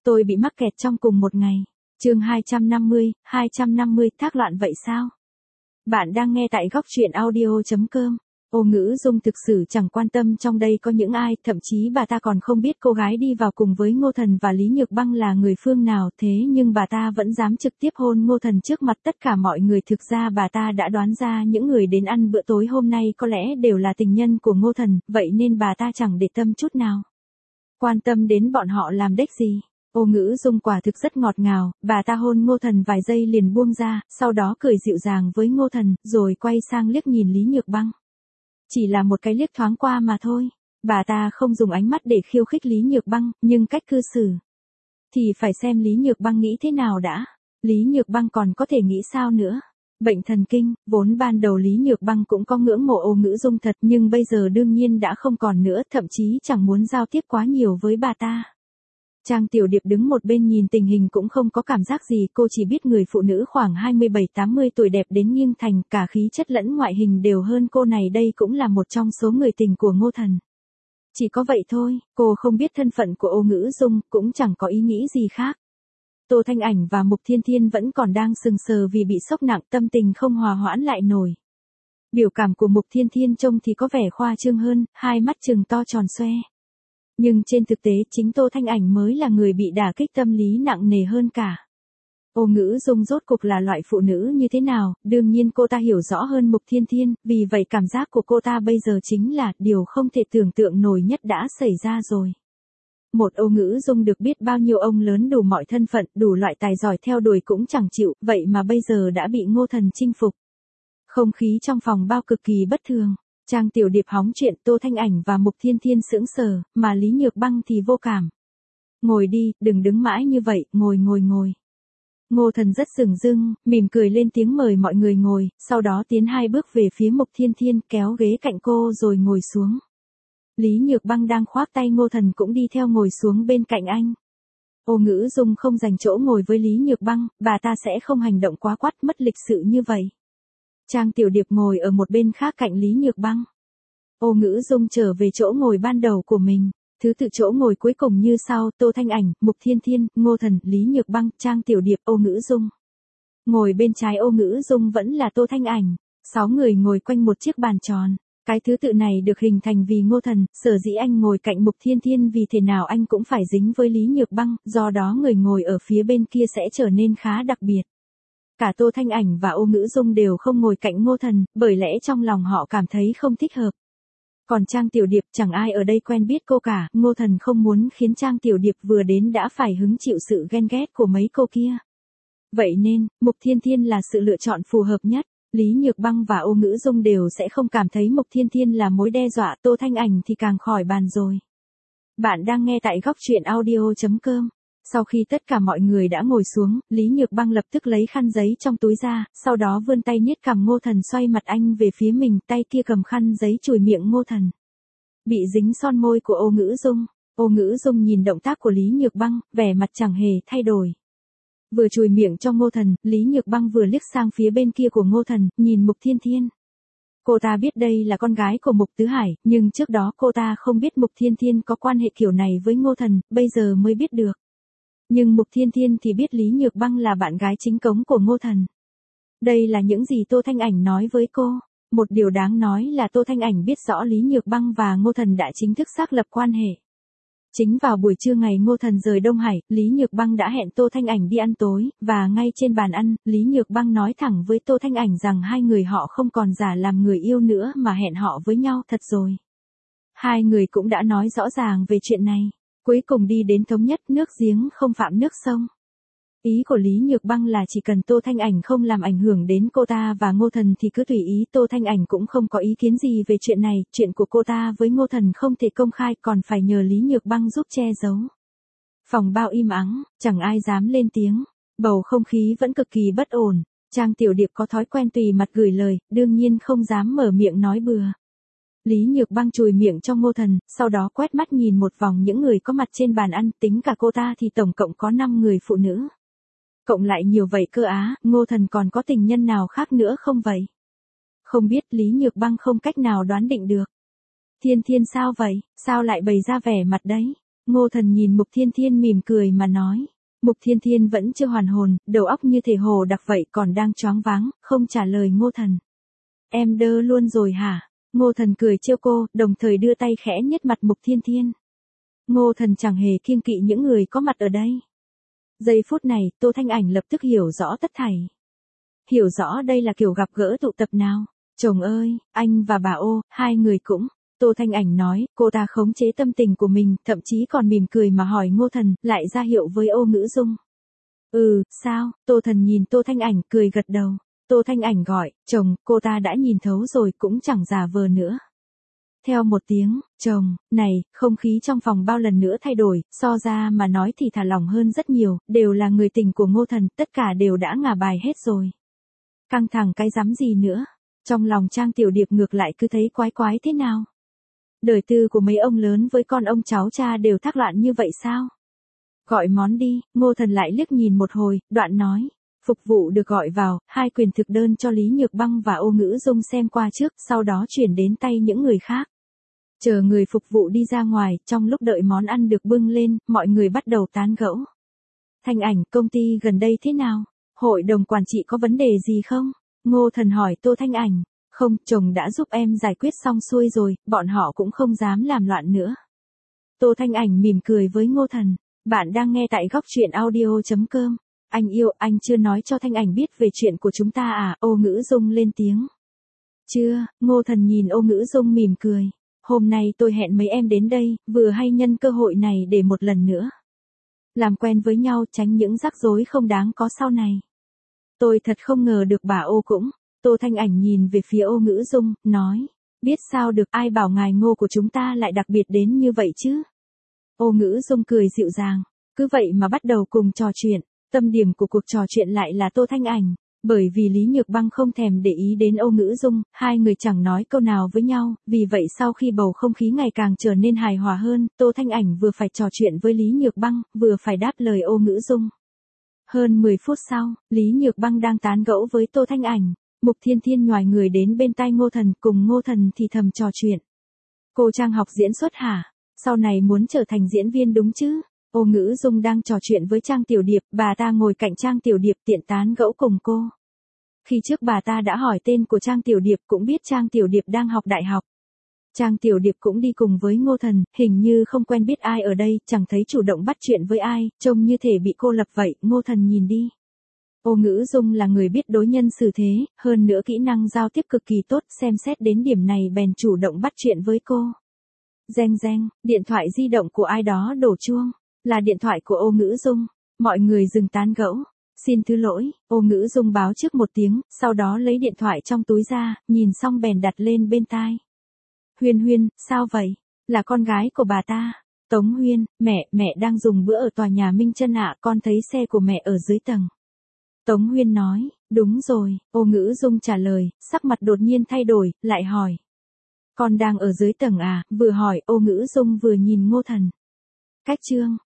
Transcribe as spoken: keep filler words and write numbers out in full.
Tôi bị mắc kẹt trong cùng một ngày. Chương hai trăm năm mươi, hai trăm năm mươi thác loạn vậy sao? Bạn đang nghe tại góc truyện audio chấm com. Ô Ngữ Dung thực sự chẳng quan tâm trong đây có những ai, thậm chí bà ta còn không biết cô gái đi vào cùng với Ngô Thần và Lý Nhược Băng là người phương nào, thế nhưng bà ta vẫn dám trực tiếp hôn Ngô Thần trước mặt tất cả mọi người. Thực ra bà ta đã đoán ra những người đến ăn bữa tối hôm nay có lẽ đều là tình nhân của Ngô Thần, vậy nên bà ta chẳng để tâm chút nào. Quan tâm đến bọn họ làm đếch gì. Ô Ngữ Dung quả thực rất ngọt ngào, bà ta hôn Ngô Thần vài giây liền buông ra, sau đó cười dịu dàng với Ngô Thần, rồi quay sang liếc nhìn Lý Nhược Băng. Chỉ là một cái liếc thoáng qua mà thôi, bà ta không dùng ánh mắt để khiêu khích Lý Nhược Băng, nhưng cách cư xử thì phải xem Lý Nhược Băng nghĩ thế nào đã. Lý Nhược Băng còn có thể nghĩ sao nữa? Bệnh thần kinh, vốn ban đầu Lý Nhược Băng cũng có ngưỡng mộ Ô Ngữ Dung thật, nhưng bây giờ đương nhiên đã không còn nữa, thậm chí chẳng muốn giao tiếp quá nhiều với bà ta. Trang Tiểu Điệp đứng một bên nhìn tình hình cũng không có cảm giác gì, cô chỉ biết người phụ nữ khoảng hai mươi bảy tám mươi tuổi đẹp đến nghiêng thành, cả khí chất lẫn ngoại hình đều hơn cô này, đây cũng là một trong số người tình của Ngô Thần. Chỉ có vậy thôi, cô không biết thân phận của Ô Ngữ Dung, cũng chẳng có ý nghĩ gì khác. Tô Thanh Ảnh và Mục Thiên Thiên vẫn còn đang sừng sờ vì bị sốc nặng, tâm tình không hòa hoãn lại nổi. Biểu cảm của Mục Thiên Thiên trông thì có vẻ khoa trương hơn, hai mắt trừng to tròn xoe. Nhưng trên thực tế chính Tô Thanh Ảnh mới là người bị đả kích tâm lý nặng nề hơn cả. Ô Ngữ Dung rốt cục là loại phụ nữ như thế nào, đương nhiên cô ta hiểu rõ hơn Mục Thiên Thiên, vì vậy cảm giác của cô ta bây giờ chính là điều không thể tưởng tượng nổi nhất đã xảy ra rồi. Một Ô Ngữ Dung được biết bao nhiêu ông lớn đủ mọi thân phận, đủ loại tài giỏi theo đuổi cũng chẳng chịu, vậy mà bây giờ đã bị Ngô Thần chinh phục. Không khí trong phòng bao cực kỳ bất thường. Trang Tiểu Điệp hóng chuyện, Tô Thanh Ảnh và Mục Thiên Thiên sững sờ, mà Lý Nhược Băng thì vô cảm. Ngồi đi, đừng đứng mãi như vậy, ngồi ngồi ngồi. Ngô Thần rất dửng dưng, mỉm cười lên tiếng mời mọi người ngồi, sau đó tiến hai bước về phía Mục Thiên Thiên, kéo ghế cạnh cô rồi ngồi xuống. Lý Nhược Băng đang khoác tay Ngô Thần cũng đi theo ngồi xuống bên cạnh anh. Ô Ngữ Dung không dành chỗ ngồi với Lý Nhược Băng, bà ta sẽ không hành động quá quắt mất lịch sự như vậy. Trang Tiểu Điệp ngồi ở một bên khác cạnh Lý Nhược Băng. Ô Ngữ Dung trở về chỗ ngồi ban đầu của mình, thứ tự chỗ ngồi cuối cùng như sau: Tô Thanh Ảnh, Mục Thiên Thiên, Ngô Thần, Lý Nhược Băng, Trang Tiểu Điệp, Ô Ngữ Dung. Ngồi bên trái Ô Ngữ Dung vẫn là Tô Thanh Ảnh. Sáu người ngồi quanh một chiếc bàn tròn. Cái thứ tự này được hình thành vì Ngô Thần, sở dĩ anh ngồi cạnh Mục Thiên Thiên vì thế nào anh cũng phải dính với Lý Nhược Băng, do đó người ngồi ở phía bên kia sẽ trở nên khá đặc biệt. Cả Tô Thanh Ảnh và Ô Ngữ Dung đều không ngồi cạnh Ngô Thần, bởi lẽ trong lòng họ cảm thấy không thích hợp. Còn Trang Tiểu Điệp chẳng ai ở đây quen biết cô cả, Ngô Thần không muốn khiến Trang Tiểu Điệp vừa đến đã phải hứng chịu sự ghen ghét của mấy cô kia. Vậy nên, Mục Thiên Thiên là sự lựa chọn phù hợp nhất. Lý Nhược Băng và Ô Ngữ Dung đều sẽ không cảm thấy Mục Thiên Thiên là mối đe dọa, Tô Thanh Ảnh thì càng khỏi bàn rồi. Bạn đang nghe tại góc truyện audio chấm com. Sau khi tất cả mọi người đã ngồi xuống, Lý Nhược Băng lập tức lấy khăn giấy trong túi ra, sau đó vươn tay niết cằm Ngô Thần, xoay mặt anh về phía mình, tay kia cầm khăn giấy chùi miệng Ngô Thần. Bị dính son môi của Ô Ngữ Dung. Ô Ngữ Dung nhìn động tác của Lý Nhược Băng, vẻ mặt chẳng hề thay đổi. Vừa chùi miệng cho Ngô Thần, Lý Nhược Băng vừa liếc sang phía bên kia của Ngô Thần, nhìn Mục Thiên Thiên. Cô ta biết đây là con gái của Mục Tứ Hải, nhưng trước đó cô ta không biết Mục Thiên Thiên có quan hệ kiểu này với Ngô Thần, bây giờ mới biết được. Nhưng Mục Thiên Thiên thì biết Lý Nhược Băng là bạn gái chính cống của Ngô Thần. Đây là những gì Tô Thanh Ảnh nói với cô. Một điều đáng nói là Tô Thanh Ảnh biết rõ Lý Nhược Băng và Ngô Thần đã chính thức xác lập quan hệ. Chính vào buổi trưa ngày Ngô Thần rời Đông Hải, Lý Nhược Băng đã hẹn Tô Thanh Ảnh đi ăn tối, và ngay trên bàn ăn, Lý Nhược Băng nói thẳng với Tô Thanh Ảnh rằng hai người họ không còn giả làm người yêu nữa mà hẹn họ với nhau thật rồi. Hai người cũng đã nói rõ ràng về chuyện này. Cuối cùng đi đến thống nhất, nước giếng không phạm nước sông. Ý của Lý Nhược Băng là chỉ cần Tô Thanh Ảnh không làm ảnh hưởng đến cô ta và Ngô Thần thì cứ tùy ý. Tô Thanh Ảnh cũng không có ý kiến gì về chuyện này, chuyện của cô ta với Ngô Thần không thể công khai, còn phải nhờ Lý Nhược Băng giúp che giấu. Phòng bao im ắng, chẳng ai dám lên tiếng, bầu không khí vẫn cực kỳ bất ổn. Trang Tiểu Điệp có thói quen tùy mặt gửi lời, đương nhiên không dám mở miệng nói bừa. Lý Nhược Băng chùi miệng cho Ngô Thần, sau đó quét mắt nhìn một vòng những người có mặt trên bàn ăn, tính cả cô ta thì tổng cộng có năm người phụ nữ. Cộng lại nhiều vậy cơ á, Ngô Thần còn có tình nhân nào khác nữa không vậy? Không biết, Lý Nhược Băng không cách nào đoán định được. Thiên Thiên sao vậy, sao lại bày ra vẻ mặt đấy? Ngô Thần nhìn Mục Thiên Thiên mỉm cười mà nói. Mục Thiên Thiên vẫn chưa hoàn hồn, đầu óc như thể hồ đặc vậy còn đang choáng váng, không trả lời Ngô Thần. Em đơ luôn rồi hả? Ngô Thần cười trêu cô, đồng thời đưa tay khẽ nhét mặt Mục Thiên Thiên. Ngô Thần chẳng hề kiêng kỵ những người có mặt ở đây. Giây phút này, Tô Thanh Ảnh lập tức hiểu rõ tất thảy. Hiểu rõ đây là kiểu gặp gỡ tụ tập nào. Chồng ơi, anh và bà Ô, hai người cũng. Tô Thanh Ảnh nói, cô ta khống chế tâm tình của mình, thậm chí còn mỉm cười mà hỏi Ngô Thần, lại ra hiệu với Ô Ngữ Dung. Ừ, sao? Tô Thần nhìn Tô Thanh Ảnh, cười gật đầu. Tô Thanh Ảnh gọi, chồng, cô ta đã nhìn thấu rồi, cũng chẳng giả vờ nữa. Theo một tiếng, chồng, này, không khí trong phòng bao lần nữa thay đổi, so ra mà nói thì thả lỏng hơn rất nhiều, đều là người tình của Ngô Thần, tất cả đều đã ngả bài hết rồi. Căng thẳng cái dám gì nữa, trong lòng Trang Tiểu Điệp ngược lại cứ thấy quái quái thế nào. Đời tư của mấy ông lớn với con ông cháu cha đều thác loạn như vậy sao? Gọi món đi, Ngô Thần lại liếc nhìn một hồi, đoạn nói. Phục vụ được gọi vào, hai quyền thực đơn cho Lý Nhược Băng và Ô Ngữ Dung xem qua trước, sau đó chuyển đến tay những người khác. Chờ người phục vụ đi ra ngoài, trong lúc đợi món ăn được bưng lên, mọi người bắt đầu tán gẫu. Thanh Ảnh, công ty gần đây thế nào? Hội đồng quản trị có vấn đề gì không? Ngô Thần hỏi Tô Thanh Ảnh. Không, chồng đã giúp em giải quyết xong xuôi rồi, bọn họ cũng không dám làm loạn nữa. Tô Thanh Ảnh mỉm cười với Ngô Thần. Bạn đang nghe tại góc truyện audio chấm com. Anh yêu, anh chưa nói cho Thanh Ảnh biết về chuyện của chúng ta à? Ô Ngữ Dung lên tiếng. Chưa, Ngô Thần nhìn Ô Ngữ Dung mỉm cười. Hôm nay tôi hẹn mấy em đến đây, vừa hay nhân cơ hội này để một lần nữa làm quen với nhau, tránh những rắc rối không đáng có sau này. Tôi thật không ngờ được bà Ô cũng. Tô Thanh Ảnh nhìn về phía Ô Ngữ Dung, nói. Biết sao được, ai bảo ngài Ngô của chúng ta lại đặc biệt đến như vậy chứ? Ô Ngữ Dung cười dịu dàng. Cứ vậy mà bắt đầu cùng trò chuyện. Tâm điểm của cuộc trò chuyện lại là Tô Thanh Ảnh. Bởi vì Lý Nhược Băng không thèm để ý đến Ô Ngữ Dung, hai người chẳng nói câu nào với nhau, vì vậy sau khi bầu không khí ngày càng trở nên hài hòa hơn, Tô Thanh Ảnh vừa phải trò chuyện với Lý Nhược Băng, vừa phải đáp lời Ô Ngữ Dung. Hơn mười phút sau, Lý Nhược Băng đang tán gẫu với Tô Thanh Ảnh. Mục Thiên Thiên nhoài người đến bên tai Ngô Thần, cùng Ngô Thần thì thầm trò chuyện. Cô Trang học diễn xuất hả? Sau này muốn trở thành diễn viên đúng chứ? Ô Ngữ Dung đang trò chuyện với Trang Tiểu Điệp, bà ta ngồi cạnh Trang Tiểu Điệp tiện tán gẫu cùng cô. Khi trước bà ta đã hỏi tên của Trang Tiểu Điệp, cũng biết Trang Tiểu Điệp đang học đại học. Trang Tiểu Điệp cũng đi cùng với Ngô Thần, hình như không quen biết ai ở đây, chẳng thấy chủ động bắt chuyện với ai, trông như thể bị cô lập vậy. Ngô Thần nhìn đi. Ô Ngữ Dung là người biết đối nhân xử thế, hơn nữa kỹ năng giao tiếp cực kỳ tốt, xem xét đến điểm này bèn chủ động bắt chuyện với cô. Reng reng, điện thoại di động của ai đó đổ chuông, là điện thoại của Ô Ngữ Dung. Mọi người dừng tán gẫu. Xin thứ lỗi, Ô Ngữ Dung báo trước một tiếng, sau đó lấy điện thoại trong túi ra, nhìn xong bèn đặt lên bên tai. Huyên Huyên, sao vậy? Là con gái của bà ta. Tống Huyên, mẹ, mẹ đang dùng bữa ở tòa nhà Minh Chân ạ, con thấy xe của mẹ ở dưới tầng. Tống Huyên nói, đúng rồi, Ô Ngữ Dung trả lời, sắc mặt đột nhiên thay đổi, lại hỏi. Con đang ở dưới tầng à? Vừa hỏi, Ô Ngữ Dung vừa nhìn Ngô Thần. Cách chương.